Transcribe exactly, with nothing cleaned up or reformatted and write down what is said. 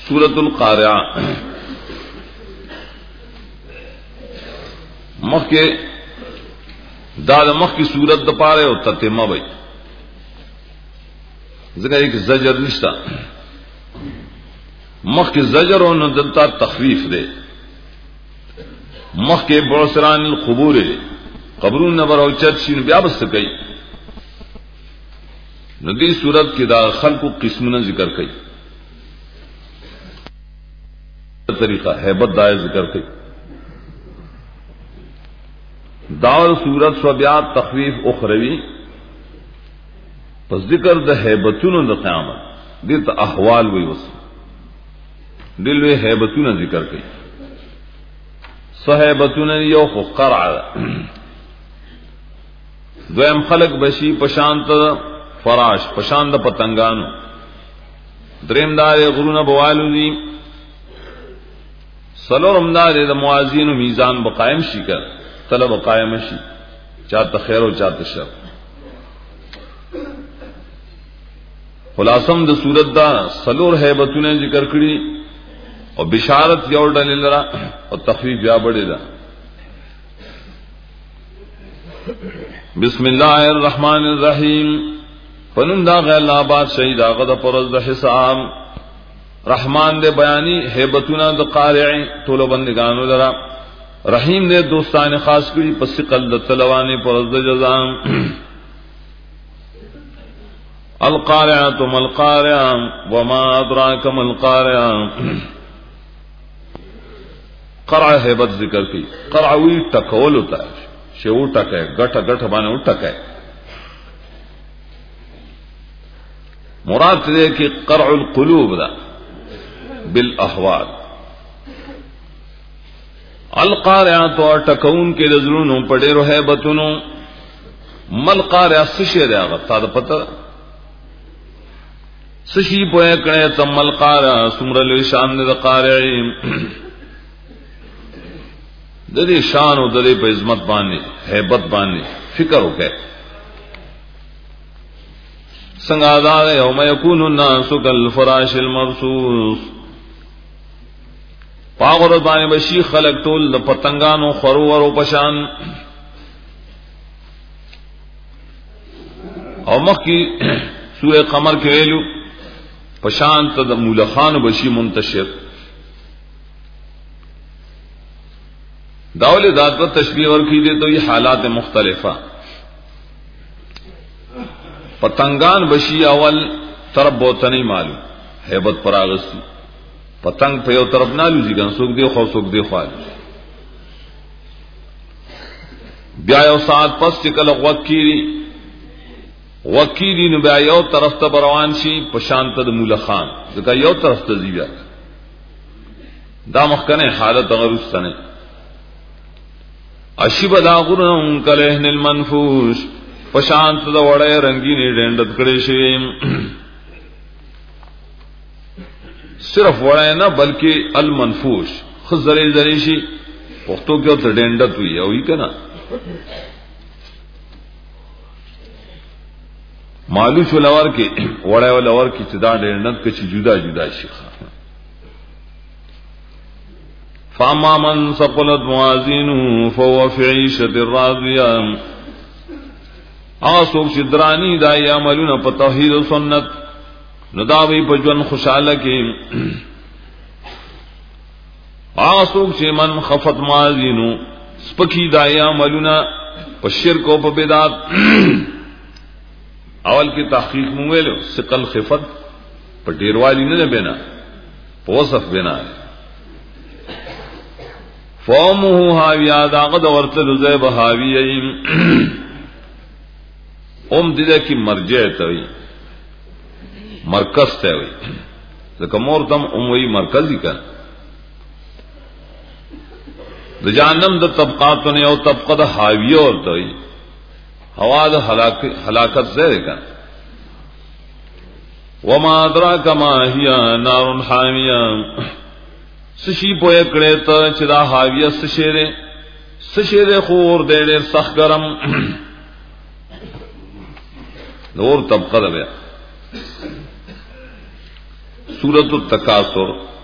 سورۃ القارعہ مخ کے داد مخ کی سورت د پاره او تتمه وي ځکه یک زجر نشتا مخ کی زجر او ندلتا تخفیف دے مخ کے بعثران القبور قبرون نبر او چرشین بیا بس کئی ندی صورت کی دا خلق قسمنا ذکر کئی طریقہ ہیبت دائے ذکر کئی داور صورت سوبیات تخفیف اخروی پس ذکر دا ہیبتون دا قیامت دیتا احوال وی وسی دل وی ہیبتون ذکر کئی صحیبتون یو خو قرع دویم خلق بشی پشانت فراش پشانت پتنگانو درم دار غرون بوالو دی سلورم دار دا موازین و میزان بقائم شی کر طلب قائم شی چاہتا خیر و چاہتا شر خلاصم دا صورت دا سلور حیبتوں نے ذکر کری اور بشارت یور ڈلی لرا اور تخفیف یا بڑی دا بسم اللہ الرحمن الرحیم فنن دا غیر اللہ باد شہید آغد پرز دا حساب رحمان دے بیانی حیبتنا دا قارعی طول بندگانو لرا رحیم دے دوستان خاص کری پس قل دا تلوانی پرز دا جزام القارعة ما القارعة وما ادراك ما القارعة قرع حیبت ذکر کی قرعوی ٹکول ہوتا ہے شیو ٹکے گٹھ گٹھ بانے ٹکے مراد دے کہ قرع القلوب دا بالاحوال القارعة تو ٹکون کے نظرونوں پڑے رو حیبتونوں مل قارعة سشے دے آغا تا دا پتہ سشی پوئے کڑے تم مل قارعة سمرل شان دے دا قارعی ددی شان و ددی پہ عظمت بانے ہیبت بانے فکر ہو گئے سنگادار یوم یکون الناس کالفراش المبثوث پاغرت بانے بشی خلق طول دا پتنگانو خرور و پشان او مخ کی سورہ قمر کے ویلو پشان تا دا مولخان بشی منتشر داول ذات پر تشبیہ اور کی دے تو یہ حالات مختلفہ پتنگان بشی اول طرف بہت نہیں معلوم حیبت پراغستی پتنگ پہ یو طرف نہ لوزی گن سوک دے خو سوک دے خواہ بیا یو ساعت پس چکل وکیری وکیری نو بیا یو طرف تا بروان شی پشانت دا مولخان دکا یو طرف تا زیبیا دا مخکنے حالت غرستنے اشی بدا غرن کلہن المنفوش پشانت دا وڑے رنگینی ڈینڈت کڑے شیم صرف وڑے نہ بلکہ المنفوش خود زری زری شی پختو کیوں تا ڈینڈت ہوئی ہے ہوئی کنا معلوش والور کی وڑے والور کی چدا ڈینڈت کچھ جدا جدا شیخا فاما من ثقلت موازینه فهو فی عیشة راضیہ آسوک چدرانی دائی عملون پا توحید و سنت نداوی پا جون خوشحالہ کی آسوک چی من خفت موازینه سپکی دائی عملون پا شرک و پا بدات اول کی تحقیق مویلو سقل خفت پا دیروالی نہ بینا پا وصف بینا ہے فومه هاویہ داغد ورطل زیب ہاویہ ام دیدے کی مرجع توی مرکز توی لیکن مورتم اموی مرکزی کن دا جانم دا طبقاتوں نے او طبقہ دا ہاویہ اور توی ہوا دا حلاکت زیر کن وما ادراک ما ہی نار حامیہ سشی پوئے کڑے تا چدا حاویہ سشیرے سشیرے خور دے دے سخ گرم اور طبقہ دے سورۃ التکاثر